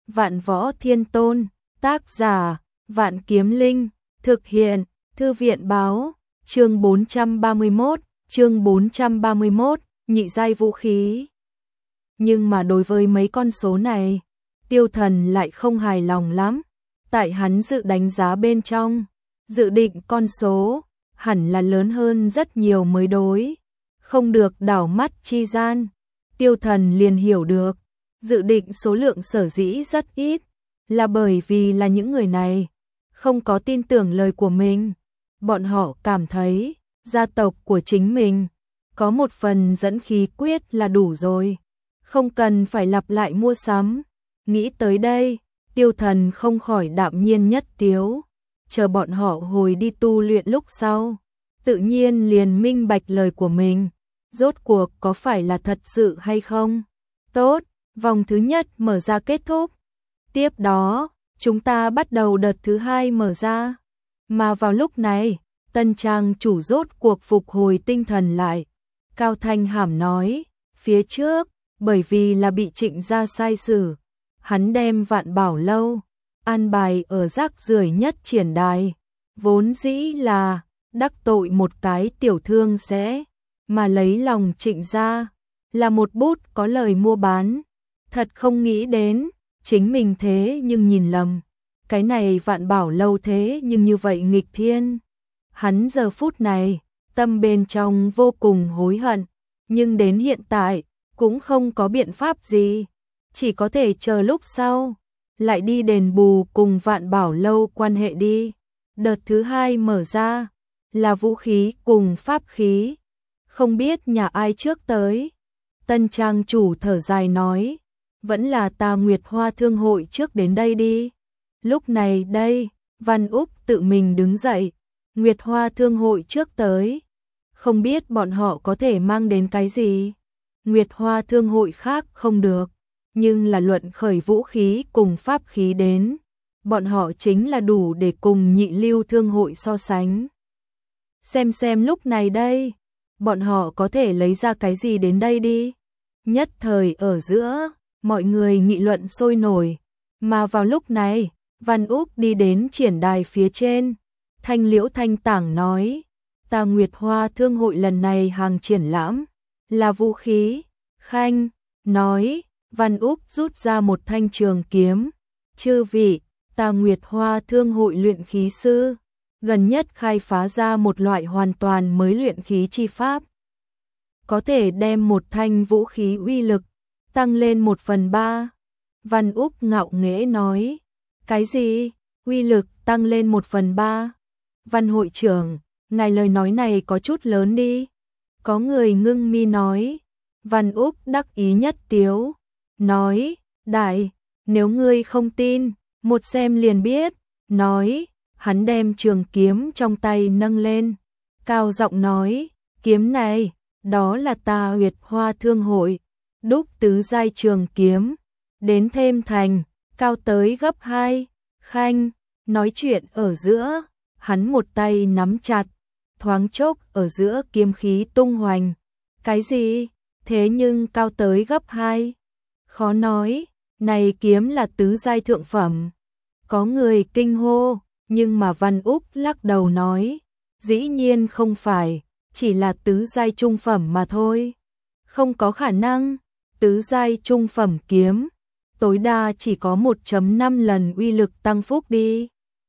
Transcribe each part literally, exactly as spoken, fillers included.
Vạn Võ Thiên Tôn, tác giả, Vạn Kiếm Linh, thực hiện, Thư viện báo, chương bốn trăm ba mươi mốt, chương bốn trăm ba mươi mốt, nhị giai vũ khí. Nhưng mà đối với mấy con số này, Tiêu Thần lại không hài lòng lắm, tại hắn dự đánh giá bên trong, dự định con số hẳn là lớn hơn rất nhiều mới đối, không được đảo mắt chi gian. Tiêu Thần liền hiểu được, dự định số lượng sở dĩ rất ít, là bởi vì là những người này không có tin tưởng lời của mình. Bọn họ cảm thấy, gia tộc của chính mình có một phần dẫn khí quyết là đủ rồi, không cần phải lặp lại mua sắm. Nghĩ tới đây, Tiêu Thần không khỏi đạm nhiên nhất tiếu, chờ bọn họ hồi đi tu luyện lúc sau, tự nhiên liền minh bạch lời của mình, rốt cuộc có phải là thật sự hay không. Tốt, vòng thứ nhất mở ra kết thúc. Tiếp đó, chúng ta bắt đầu đợt thứ hai mở ra. Mà vào lúc này, Tân Trang chủ rốt cuộc phục hồi tinh thần lại. Cao Thanh Hàm nói, phía trước, bởi vì là bị Trịnh gia sai xử, hắn đem Vạn Bảo Lâu an bài ở rác rưởi nhất triển đài, vốn dĩ là đắc tội một cái tiểu thương sẽ mà lấy lòng Trịnh gia, là một bút có lời mua bán. Thật không nghĩ đến, chính mình thế nhưng nhìn lầm, cái này Vạn Bảo Lâu thế nhưng như vậy nghịch thiên. Hắn giờ phút này, tâm bên trong vô cùng hối hận, nhưng đến hiện tại, cũng không có biện pháp gì, chỉ có thể chờ lúc sau, lại đi đền bù cùng Vạn Bảo Lâu quan hệ đi. Đợt thứ hai mở ra, là vũ khí cùng pháp khí, không biết nhà ai trước tới. Tân Trang chủ thở dài nói, vẫn là ta Nguyệt Hoa Thương hội trước đến đây đi. Lúc này đây, Văn Úc tự mình đứng dậy, Nguyệt Hoa Thương hội trước tới, không biết bọn họ có thể mang đến cái gì. Nguyệt Hoa Thương hội khác không được, nhưng là luận khởi vũ khí cùng pháp khí đến, bọn họ chính là đủ để cùng Nhị Lưu Thương hội so sánh. Xem xem lúc này đây, bọn họ có thể lấy ra cái gì đến đây đi. Nhất thời ở giữa, mọi người nghị luận sôi nổi, mà vào lúc này, Văn Úc đi đến triển đài phía trên, Thanh Liễu Thanh Tảng nói, ta Nguyệt Hoa Thương hội lần này hàng triển lãm, là vũ khí. Khanh, nói, Văn Úc rút ra một thanh trường kiếm, chư vị, ta Nguyệt Hoa Thương hội luyện khí sư, gần nhất khai phá ra một loại hoàn toàn mới luyện khí chi pháp, có thể đem một thanh vũ khí uy lực tăng lên một phần ba. Văn Úc ngạo nghễ nói, cái gì, uy lực tăng lên một phần ba? Văn hội trưởng, ngài lời nói này có chút lớn đi. Có người ngưng mi nói. Văn Úc đắc ý nhất tiếu, nói, đại, nếu ngươi không tin, một xem liền biết. Nói, hắn đem trường kiếm trong tay nâng lên, cao giọng nói, kiếm này, đó là ta Nguyệt Hoa Thương hội đúc tứ giai trường kiếm, đến thêm thành, cao tới gấp hai. Khanh, nói chuyện ở giữa, hắn một tay nắm chặt, thoáng chốc ở giữa kiếm khí tung hoành. Cái gì? Thế nhưng cao tới gấp hai. Khó nói, này kiếm là tứ giai thượng phẩm. Có người kinh hô, nhưng mà Văn Úc lắc đầu nói, dĩ nhiên không phải, chỉ là tứ giai trung phẩm mà thôi. Không có khả năng, tứ giai trung phẩm kiếm, tối đa chỉ có một phẩy năm lần uy lực tăng phúc đi.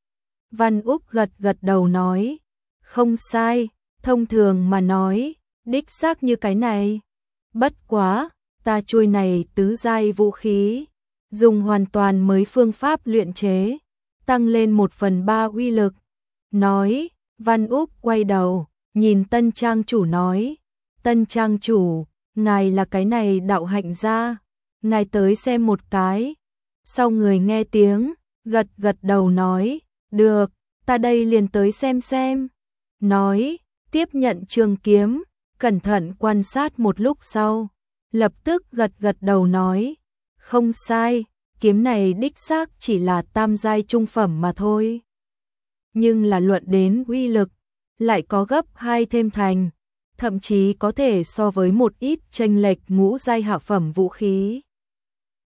Văn Úc gật gật đầu nói, không sai, thông thường mà nói, đích xác như cái này. Bất quá, ta chuôi này tứ giai vũ khí, dùng hoàn toàn mới phương pháp luyện chế, tăng lên một phần ba uy lực. Nói, Văn Úc quay đầu, nhìn Tân Trang chủ nói, Tân Trang chủ, ngài là cái này đạo hạnh gia, ngài tới xem một cái. Sau người nghe tiếng, gật gật đầu nói, được, ta đây liền tới xem xem. Nói, tiếp nhận trường kiếm, cẩn thận quan sát một lúc sau, lập tức gật gật đầu nói, không sai, kiếm này đích xác chỉ là tam giai trung phẩm mà thôi. Nhưng là luận đến uy lực, lại có gấp hai thêm thành, thậm chí có thể so với một ít chênh lệch ngũ giai hạ phẩm vũ khí.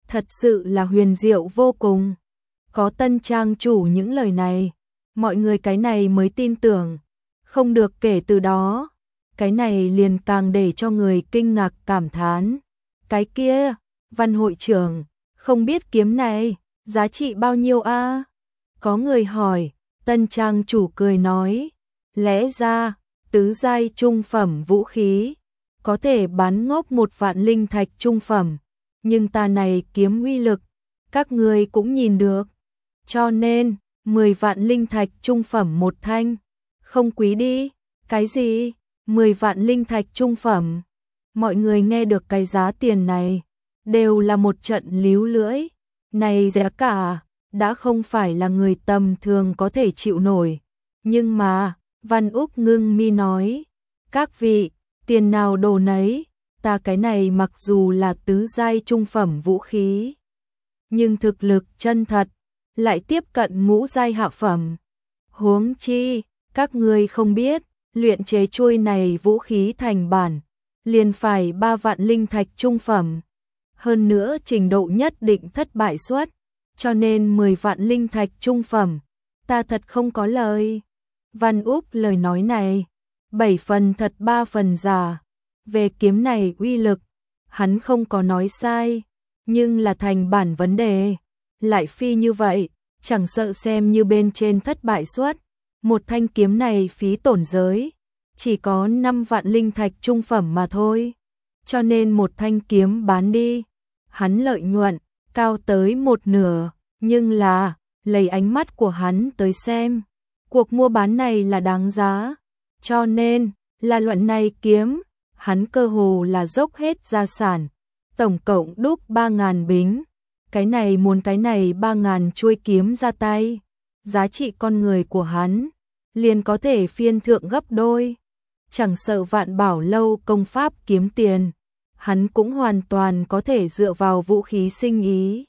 thật sự là huyền diệu vô cùng. Có Tân trang chủ những lời này, mọi người cái này mới tin tưởng. Không được kể từ đó, cái này liền càng để cho người kinh ngạc cảm thán. Cái kia, Văn hội trưởng, không biết kiếm này, giá trị bao nhiêu a? Có người hỏi, Tân trang chủ cười nói, lẽ ra, tứ giai trung phẩm vũ khí, có thể bán ngốc một vạn linh thạch trung phẩm, nhưng ta này kiếm uy lực, các người cũng nhìn được. Cho nên, mười vạn linh thạch trung phẩm một thanh, không quý đi, cái gì, mười vạn linh thạch trung phẩm. Mọi người nghe được cái giá tiền này, đều là một trận líu lưỡi, này giá cả, đã không phải là người tầm thường có thể chịu nổi. Nhưng mà, Văn Úc ngưng mi nói, các vị, tiền nào đồ nấy, ta cái này mặc dù là tứ giai trung phẩm vũ khí, nhưng thực lực chân thật, lại tiếp cận ngũ giai hạ phẩm. Huống chi, các ngươi không biết, luyện chế chuôi này vũ khí thành bản, liền phải ba vạn linh thạch trung phẩm. Hơn nữa trình độ nhất định thất bại suất, cho nên mười vạn linh thạch trung phẩm, ta thật không có lời. Văn Úc lời nói này, bảy phần thật ba phần giả. Về kiếm này uy lực, hắn không có nói sai, nhưng là thành bản vấn đề. Lại phi như vậy, chẳng sợ xem như bên trên thất bại suất, một thanh kiếm này phí tổn giới, chỉ có năm vạn linh thạch trung phẩm mà thôi. Cho nên một thanh kiếm bán đi, hắn lợi nhuận, cao tới một nửa, nhưng là, lấy ánh mắt của hắn tới xem, cuộc mua bán này là đáng giá. Cho nên, là luận này kiếm, hắn cơ hồ là dốc hết gia sản, tổng cộng đúc ba ngàn bính. Cái này muốn cái này ba ngàn chuôi kiếm ra tay, giá trị con người của hắn liền có thể phiên thượng gấp đôi. Chẳng sợ Vạn Bảo lâu công pháp kiếm tiền, hắn cũng hoàn toàn có thể dựa vào vũ khí sinh ý.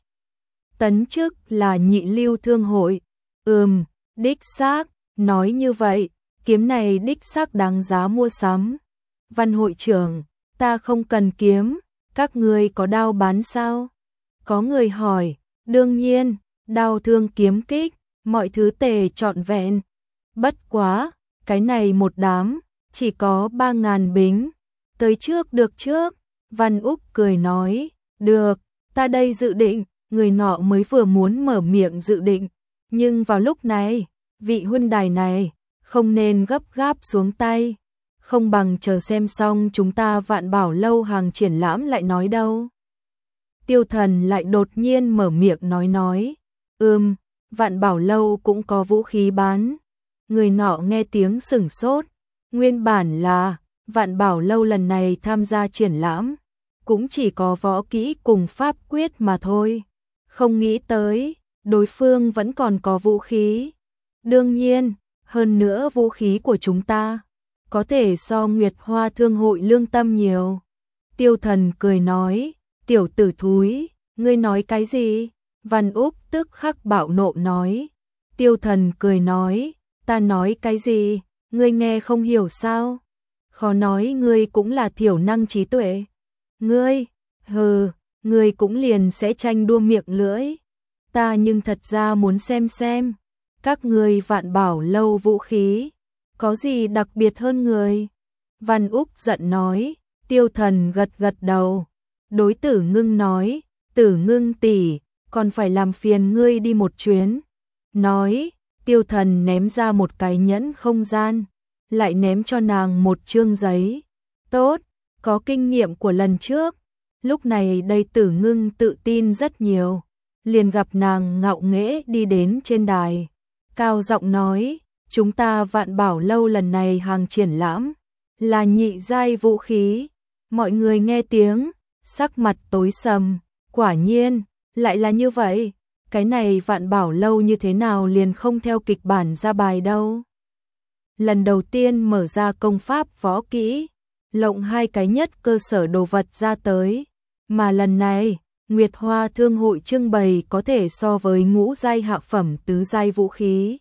Tấn chức là nhị lưu thương hội. Ừm, đích xác, nói như vậy, kiếm này đích xác đáng giá mua sắm. Văn hội trưởng, ta không cần kiếm, các ngươi có đao bán sao? Có người hỏi, đương nhiên, đao thương kiếm kích, mọi thứ tề trọn vẹn. Bất quá, cái này một đám, chỉ có ba ngàn bính. Tới trước được trước, Văn Úc cười nói, được, ta đây dự định, người nọ mới vừa muốn mở miệng dự định. Nhưng vào lúc này, vị huynh đài này, không nên gấp gáp xuống tay. Không bằng chờ xem xong chúng ta Vạn Bảo lâu hàng triển lãm lại nói đâu. Tiêu Thần lại đột nhiên mở miệng nói nói, ừm, Vạn Bảo lâu cũng có vũ khí bán. Người nọ nghe tiếng sửng sốt, nguyên bản là Vạn Bảo lâu lần này tham gia triển lãm, cũng chỉ có võ kỹ cùng pháp quyết mà thôi. Không nghĩ tới, đối phương vẫn còn có vũ khí. Đương nhiên, hơn nữa vũ khí của chúng ta, có thể so Nguyệt Hoa Thương hội lương tâm nhiều. Tiêu Thần cười nói, tiểu tử thúi, ngươi nói cái gì? Văn Úc tức khắc bạo nộ nói. Tiêu Thần cười nói, ta nói cái gì, ngươi nghe không hiểu sao? Khó nói ngươi cũng là thiểu năng trí tuệ. Ngươi, hừ, ngươi cũng liền sẽ tranh đua miệng lưỡi. Ta nhưng thật ra muốn xem xem, các ngươi Vạn Bảo lâu vũ khí, có gì đặc biệt hơn người? Văn Úc giận nói. Tiêu Thần gật gật đầu. Đối Tử Ngưng nói, Tử Ngưng tỷ, còn phải làm phiền ngươi đi một chuyến. Nói, Tiêu Thần ném ra một cái nhẫn không gian, lại ném cho nàng một chương giấy. Tốt, có kinh nghiệm của lần trước. Lúc này đây Tử Ngưng tự tin rất nhiều, liền gặp nàng ngạo nghễ đi đến trên đài, cao giọng nói, chúng ta Vạn Bảo lâu lần này hàng triển lãm là nhị giai vũ khí. Mọi người nghe tiếng, sắc mặt tối sầm, quả nhiên, lại là như vậy, cái này Vạn Bảo lâu như thế nào liền không theo kịch bản ra bài đâu. Lần đầu tiên mở ra công pháp võ kỹ, lộng hai cái nhất cơ sở đồ vật ra tới, mà lần này, Nguyệt Hoa Thương hội trưng bày có thể so với ngũ giai hạ phẩm tứ giai vũ khí.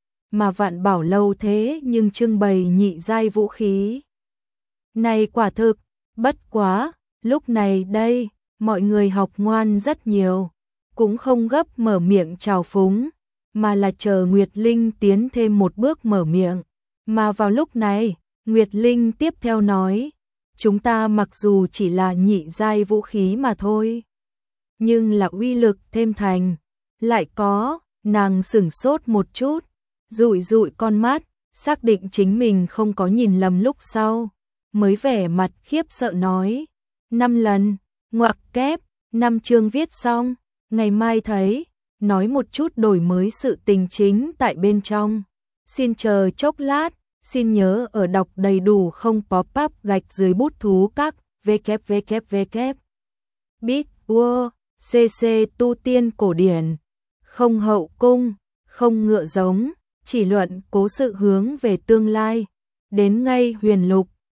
Mà Vạn Bảo lâu thế nhưng trưng bày nhị giai vũ khí. Này quả thực, bất quá, lúc này đây, mọi người học ngoan rất nhiều, cũng không gấp mở miệng chào phúng, mà là chờ Nguyệt Linh tiến thêm một bước mở miệng. Mà vào lúc này, Nguyệt Linh tiếp theo nói, chúng ta mặc dù chỉ là nhị giai vũ khí mà thôi, nhưng là uy lực thêm thành, lại có, nàng sửng sốt một chút, dụi dụi con mắt, xác định chính mình không có nhìn lầm lúc sau, mới vẻ mặt khiếp sợ nói, năm lần, ngoặc kép, năm chương viết xong, ngày mai thấy, nói một chút đổi mới sự tình chính tại bên trong. Xin chờ chốc lát, xin nhớ ở đọc đầy đủ không pop-up gạch dưới bút thú các www. Bit World, cc tu tiên cổ điển, không hậu cung, không ngựa giống, chỉ luận cố sự hướng về tương lai, đến ngay huyền lục,